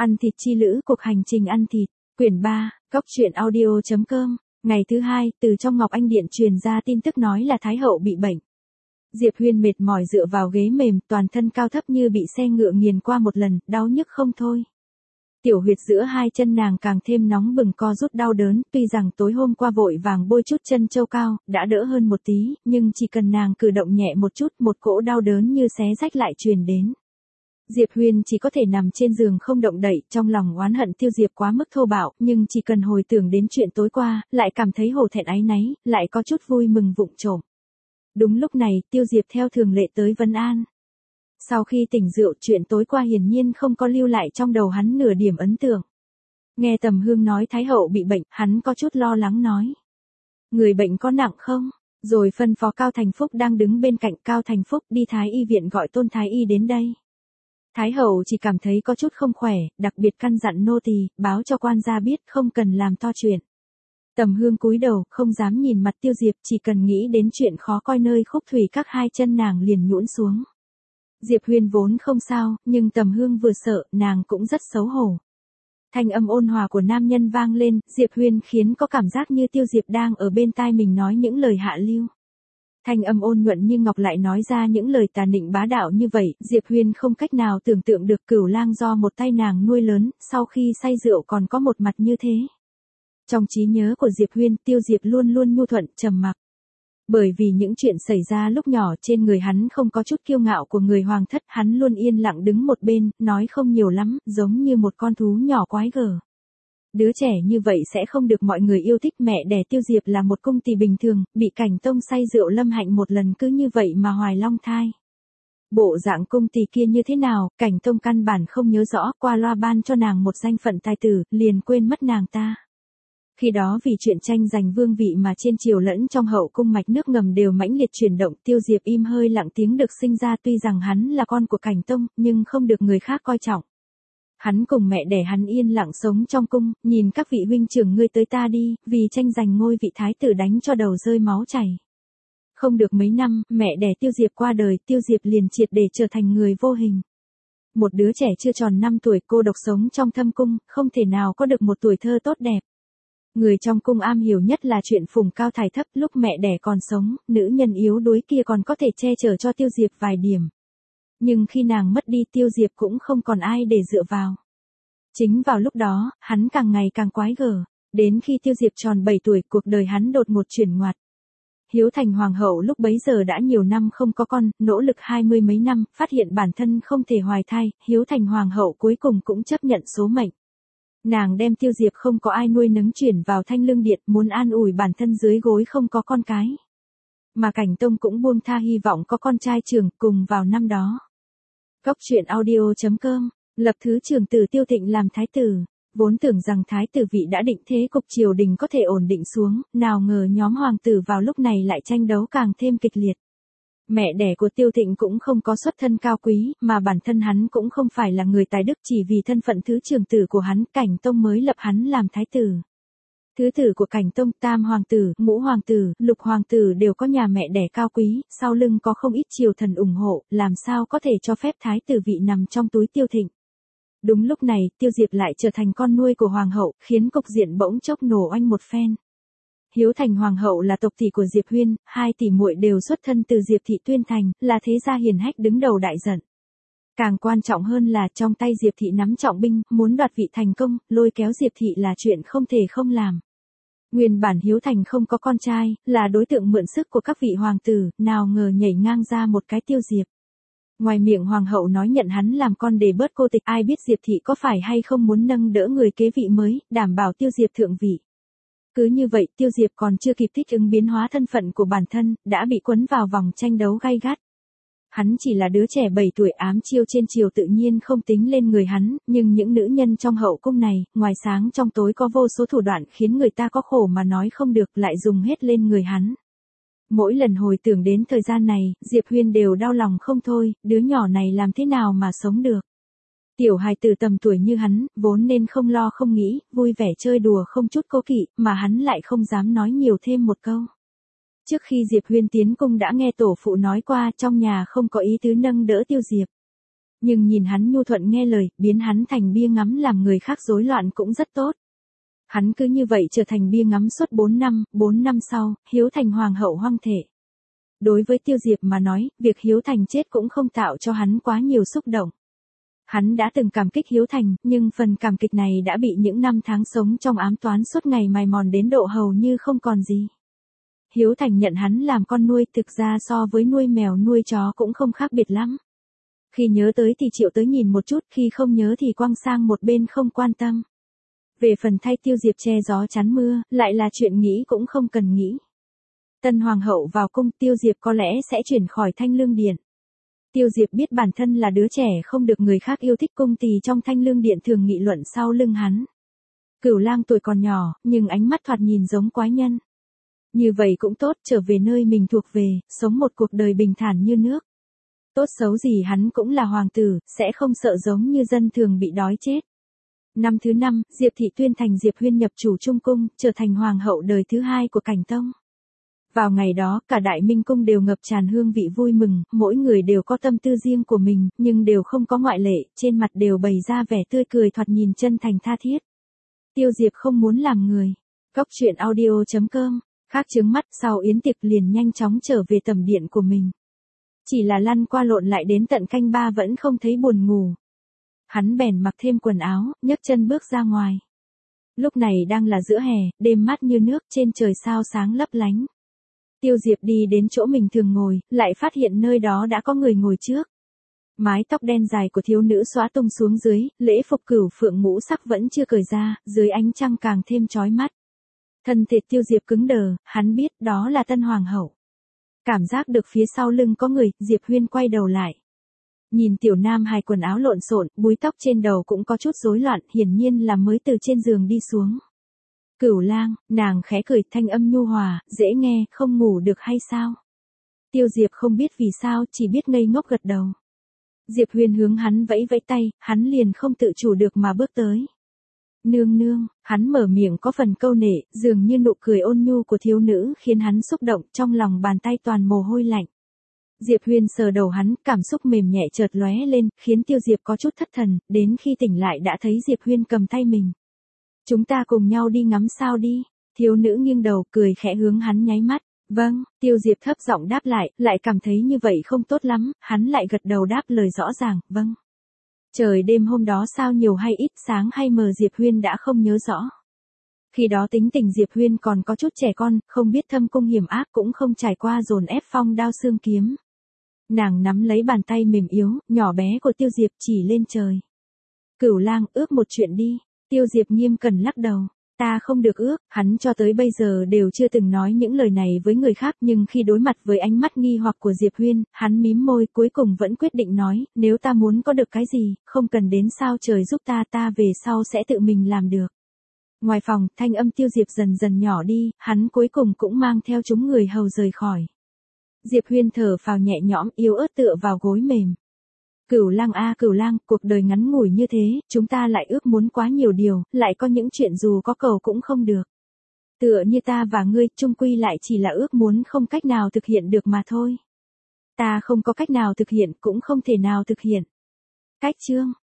Ăn thịt chi lữ, cuộc hành trình ăn thịt, quyển 3, goctruyện audio.com, ngày thứ 2, từ trong Ngọc Anh Điện truyền ra tin tức nói là Thái hậu bị bệnh. Diệp Huyên mệt mỏi dựa vào ghế mềm, toàn thân cao thấp như bị xe ngựa nghiền qua một lần, đau nhức không thôi. Tiểu huyệt giữa hai chân nàng càng thêm nóng bừng co rút đau đớn, tuy rằng tối hôm qua vội vàng bôi chút chân châu cao, đã đỡ hơn một tí, nhưng chỉ cần nàng cử động nhẹ một chút, một cỗ đau đớn như xé rách lại truyền đến. Diệp Huyên chỉ có thể nằm trên giường không động đậy, trong lòng oán hận Tiêu Diệp quá mức thô bạo, nhưng chỉ cần hồi tưởng đến chuyện tối qua, lại cảm thấy hổ thẹn áy náy, lại có chút vui mừng vụng trộm. Đúng lúc này, Tiêu Diệp theo thường lệ tới vấn an. Sau khi tỉnh rượu, chuyện tối qua hiển nhiên không có lưu lại trong đầu hắn nửa điểm ấn tượng. Nghe Tầm Hương nói Thái hậu bị bệnh, hắn có chút lo lắng nói. Người bệnh có nặng không? Rồi phân phó Cao Thành Phúc đang đứng bên cạnh. Cao Thành Phúc đi Thái y viện gọi Tôn Thái y đến đây. Thái hậu chỉ cảm thấy có chút không khỏe, đặc biệt căn dặn nô tỳ báo cho quan gia biết không cần làm to chuyện. Tầm Hương cúi đầu, không dám nhìn mặt Tiêu Diệp, chỉ cần nghĩ đến chuyện khó coi nơi khúc thủy các hai chân nàng liền nhũn xuống. Diệp Huyên vốn không sao, nhưng Tầm Hương vừa sợ, nàng cũng rất xấu hổ. Thanh âm ôn hòa của nam nhân vang lên, Diệp Huyên khiến có cảm giác như Tiêu Diệp đang ở bên tai mình nói những lời hạ lưu. Thanh âm ôn nhuận như ngọc lại nói ra những lời tà nịnh bá đạo như vậy, Diệp Huyên không cách nào tưởng tượng được Cửu Lang do một tay nàng nuôi lớn, sau khi say rượu còn có một mặt như thế. Trong trí nhớ của Diệp Huyên, Tiêu Diệp luôn luôn nhu thuận, trầm mặc. Bởi vì những chuyện xảy ra lúc nhỏ trên người hắn không có chút kiêu ngạo của người hoàng thất, hắn luôn yên lặng đứng một bên, nói không nhiều lắm, giống như một con thú nhỏ quái gở. Đứa trẻ như vậy sẽ không được mọi người yêu thích. Mẹ đẻ Tiêu Diệp là một cung tỳ bình thường, bị Cảnh Tông say rượu lâm hạnh một lần cứ như vậy mà hoài long thai. Bộ dạng cung tỳ kia như thế nào, Cảnh Tông căn bản không nhớ rõ, qua loa ban cho nàng một danh phận tài tử, liền quên mất nàng ta. Khi đó vì chuyện tranh giành vương vị mà trên triều lẫn trong hậu cung mạch nước ngầm đều mãnh liệt chuyển động, Tiêu Diệp im hơi lặng tiếng được sinh ra, tuy rằng hắn là con của Cảnh Tông, nhưng không được người khác coi trọng. Hắn cùng mẹ đẻ hắn yên lặng sống trong cung, nhìn các vị huynh trưởng ngươi tới ta đi, vì tranh giành ngôi vị thái tử đánh cho đầu rơi máu chảy. Không được mấy năm, mẹ đẻ Tiêu Diệp qua đời, Tiêu Diệp liền triệt để trở thành người vô hình. Một đứa trẻ chưa tròn 5 tuổi cô độc sống trong thâm cung, không thể nào có được một tuổi thơ tốt đẹp. Người trong cung am hiểu nhất là chuyện phùng cao thải thấp, lúc mẹ đẻ còn sống, nữ nhân yếu đuối kia còn có thể che chở cho Tiêu Diệp vài điểm. Nhưng khi nàng mất đi, Tiêu Diệp cũng không còn ai để dựa vào. Chính vào lúc đó, hắn càng ngày càng quái gở. Đến khi Tiêu Diệp tròn 7 tuổi, cuộc đời hắn đột ngột chuyển ngoặt. Hiếu Thành hoàng hậu lúc bấy giờ đã nhiều năm không có con, nỗ lực 20 mấy năm, phát hiện bản thân không thể hoài thai, Hiếu Thành hoàng hậu cuối cùng cũng chấp nhận số mệnh. Nàng đem Tiêu Diệp không có ai nuôi nấng chuyển vào Thanh Lương Điện, muốn an ủi bản thân dưới gối không có con cái. Mà Cảnh Tông cũng buông tha hy vọng có con trai trưởng, cùng vào năm đó. Goctruyện audio.com, lập thứ trưởng tử Tiêu Thịnh làm thái tử. Vốn tưởng rằng thái tử vị đã định thế cục triều đình có thể ổn định xuống, nào ngờ nhóm hoàng tử vào lúc này lại tranh đấu càng thêm kịch liệt. Mẹ đẻ của Tiêu Thịnh cũng không có xuất thân cao quý, mà bản thân hắn cũng không phải là người tài đức, chỉ vì thân phận thứ trưởng tử của hắn, Cảnh Tông mới lập hắn làm thái tử. Thứ tử của Cảnh Tông, tam hoàng tử, ngũ hoàng tử, lục hoàng tử đều có nhà mẹ đẻ cao quý, sau lưng có không ít triều thần ủng hộ, làm sao có thể cho phép thái tử vị nằm trong túi Tiêu Thịnh. Đúng lúc này, Tiêu Diệp lại trở thành con nuôi của hoàng hậu, khiến cục diện bỗng chốc nổ oanh một phen. Hiếu Thành hoàng hậu là tộc tỷ của Diệp Huyên, hai tỷ muội đều xuất thân từ Diệp thị Tuyên Thành, là thế gia hiền hách đứng đầu đại trận. Càng quan trọng hơn là trong tay Diệp thị nắm trọng binh, muốn đoạt vị thành công, lôi kéo Diệp thị là chuyện không thể không làm. Nguyên bản Hiếu Thành không có con trai, là đối tượng mượn sức của các vị hoàng tử, nào ngờ nhảy ngang ra một cái Tiêu Diệp. Ngoài miệng hoàng hậu nói nhận hắn làm con để bớt cô tịch, ai biết Diệp thị có phải hay không muốn nâng đỡ người kế vị mới, đảm bảo Tiêu Diệp thượng vị. Cứ như vậy, Tiêu Diệp còn chưa kịp thích ứng biến hóa thân phận của bản thân, đã bị quấn vào vòng tranh đấu gay gắt. Hắn chỉ là đứa trẻ 7 tuổi, ám chiêu trên triều tự nhiên không tính lên người hắn, nhưng những nữ nhân trong hậu cung này, ngoài sáng trong tối có vô số thủ đoạn khiến người ta có khổ mà nói không được, lại dùng hết lên người hắn. Mỗi lần hồi tưởng đến thời gian này, Diệp Huyên đều đau lòng không thôi, đứa nhỏ này làm thế nào mà sống được. Tiểu hài tử tầm tuổi như hắn, vốn nên không lo không nghĩ, vui vẻ chơi đùa không chút cố kỵ, mà hắn lại không dám nói nhiều thêm một câu. Trước khi Diệp Huyên tiến cung đã nghe tổ phụ nói qua, trong nhà không có ý tứ nâng đỡ Tiêu Diệp. Nhưng nhìn hắn nhu thuận nghe lời, biến hắn thành bia ngắm làm người khác rối loạn cũng rất tốt. Hắn cứ như vậy trở thành bia ngắm suốt 4 năm sau, Hiếu Thành hoàng hậu hoang thể. Đối với Tiêu Diệp mà nói, việc Hiếu Thành chết cũng không tạo cho hắn quá nhiều xúc động. Hắn đã từng cảm kích Hiếu Thành, nhưng phần cảm kích này đã bị những năm tháng sống trong ám toán suốt ngày mài mòn đến độ hầu như không còn gì. Hiếu Thành nhận hắn làm con nuôi, thực ra so với nuôi mèo nuôi chó cũng không khác biệt lắm. Khi nhớ tới thì triệu tới nhìn một chút, khi không nhớ thì quăng sang một bên không quan tâm. Về phần thay Tiêu Diệp che gió chắn mưa, lại là chuyện nghĩ cũng không cần nghĩ. Tân hoàng hậu vào cung, Tiêu Diệp có lẽ sẽ chuyển khỏi Thanh Lương Điện. Tiêu Diệp biết bản thân là đứa trẻ không được người khác yêu thích, cung tỳ trong Thanh Lương Điện thường nghị luận sau lưng hắn. Cửu Lang tuổi còn nhỏ, nhưng ánh mắt thoạt nhìn giống quái nhân. Như vậy cũng tốt, trở về nơi mình thuộc về, sống một cuộc đời bình thản như nước. Tốt xấu gì hắn cũng là hoàng tử, sẽ không sợ giống như dân thường bị đói chết. Năm thứ 5, Diệp Thị tuyên thành Diệp Huyên nhập chủ Trung Cung, trở thành hoàng hậu đời thứ 2 của Cảnh Tông. Vào ngày đó, cả Đại Minh Cung đều ngập tràn hương vị vui mừng, mỗi người đều có tâm tư riêng của mình, nhưng đều không có ngoại lệ, trên mặt đều bày ra vẻ tươi cười thoạt nhìn chân thành tha thiết. Tiêu Diệp không muốn làm người. Góc truyện audio.com, khác trướng mắt, sau yến tiệc liền nhanh chóng trở về tầm điện của mình. Chỉ là lăn qua lộn lại đến tận canh 3 vẫn không thấy buồn ngủ. Hắn bèn mặc thêm quần áo, nhấc chân bước ra ngoài. Lúc này đang là giữa hè, đêm mát như nước, trên trời sao sáng lấp lánh. Tiêu Diệp đi đến chỗ mình thường ngồi, lại phát hiện nơi đó đã có người ngồi trước. Mái tóc đen dài của thiếu nữ xõa tung xuống dưới, lễ phục cửu phượng ngũ sắc vẫn chưa cởi ra, dưới ánh trăng càng thêm chói mắt. Thân thể Tiêu Diệp cứng đờ, hắn biết đó là tân hoàng hậu. Cảm giác được phía sau lưng có người, Diệp Huyên quay đầu lại. Nhìn tiểu nam hài quần áo lộn xộn, búi tóc trên đầu cũng có chút rối loạn, hiển nhiên là mới từ trên giường đi xuống. Cửu Lang, nàng khẽ cười, thanh âm nhu hòa, dễ nghe, không ngủ được hay sao? Tiêu Diệp không biết vì sao, chỉ biết ngây ngốc gật đầu. Diệp Huyên hướng hắn vẫy vẫy tay, hắn liền không tự chủ được mà bước tới. Nương nương, hắn mở miệng có phần câu nệ, dường như nụ cười ôn nhu của thiếu nữ khiến hắn xúc động, trong lòng bàn tay toàn mồ hôi lạnh. Diệp Huyên sờ đầu hắn, cảm xúc mềm nhẹ chợt lóe lên, khiến Tiêu Diệp có chút thất thần, đến khi tỉnh lại đã thấy Diệp Huyên cầm tay mình. Chúng ta cùng nhau đi ngắm sao đi. Thiếu nữ nghiêng đầu, cười khẽ hướng hắn nháy mắt. Vâng, Tiêu Diệp thấp giọng đáp lại cảm thấy như vậy không tốt lắm, hắn lại gật đầu đáp lời rõ ràng, vâng. Trời đêm hôm đó sao nhiều hay ít, sáng hay mờ Diệp Huyên đã không nhớ rõ. Khi đó tính tình Diệp Huyên còn có chút trẻ con, không biết thâm cung hiểm ác, cũng không trải qua dồn ép phong đao xương kiếm. Nàng nắm lấy bàn tay mềm yếu, nhỏ bé của Tiêu Diệp chỉ lên trời. Cửu Lang, ước một chuyện đi. Tiêu Diệp nghiêm cẩn lắc đầu. Ta không được ước, hắn cho tới bây giờ đều chưa từng nói những lời này với người khác, nhưng khi đối mặt với ánh mắt nghi hoặc của Diệp Huyên, hắn mím môi, cuối cùng vẫn quyết định nói, nếu ta muốn có được cái gì, không cần đến sao trời giúp ta về sau sẽ tự mình làm được. Ngoài phòng, thanh âm Tiêu Diệp dần dần nhỏ đi, hắn cuối cùng cũng mang theo chúng người hầu rời khỏi. Diệp Huyên thở phào nhẹ nhõm, yếu ớt tựa vào gối mềm. Cửu Lang a Cửu Lang, cuộc đời ngắn ngủi như thế, chúng ta lại ước muốn quá nhiều điều, lại có những chuyện dù có cầu cũng không được. Tựa như ta và ngươi, chung quy lại chỉ là ước muốn không cách nào thực hiện được mà thôi. Ta không có cách nào thực hiện, cũng không thể nào thực hiện. Cách chương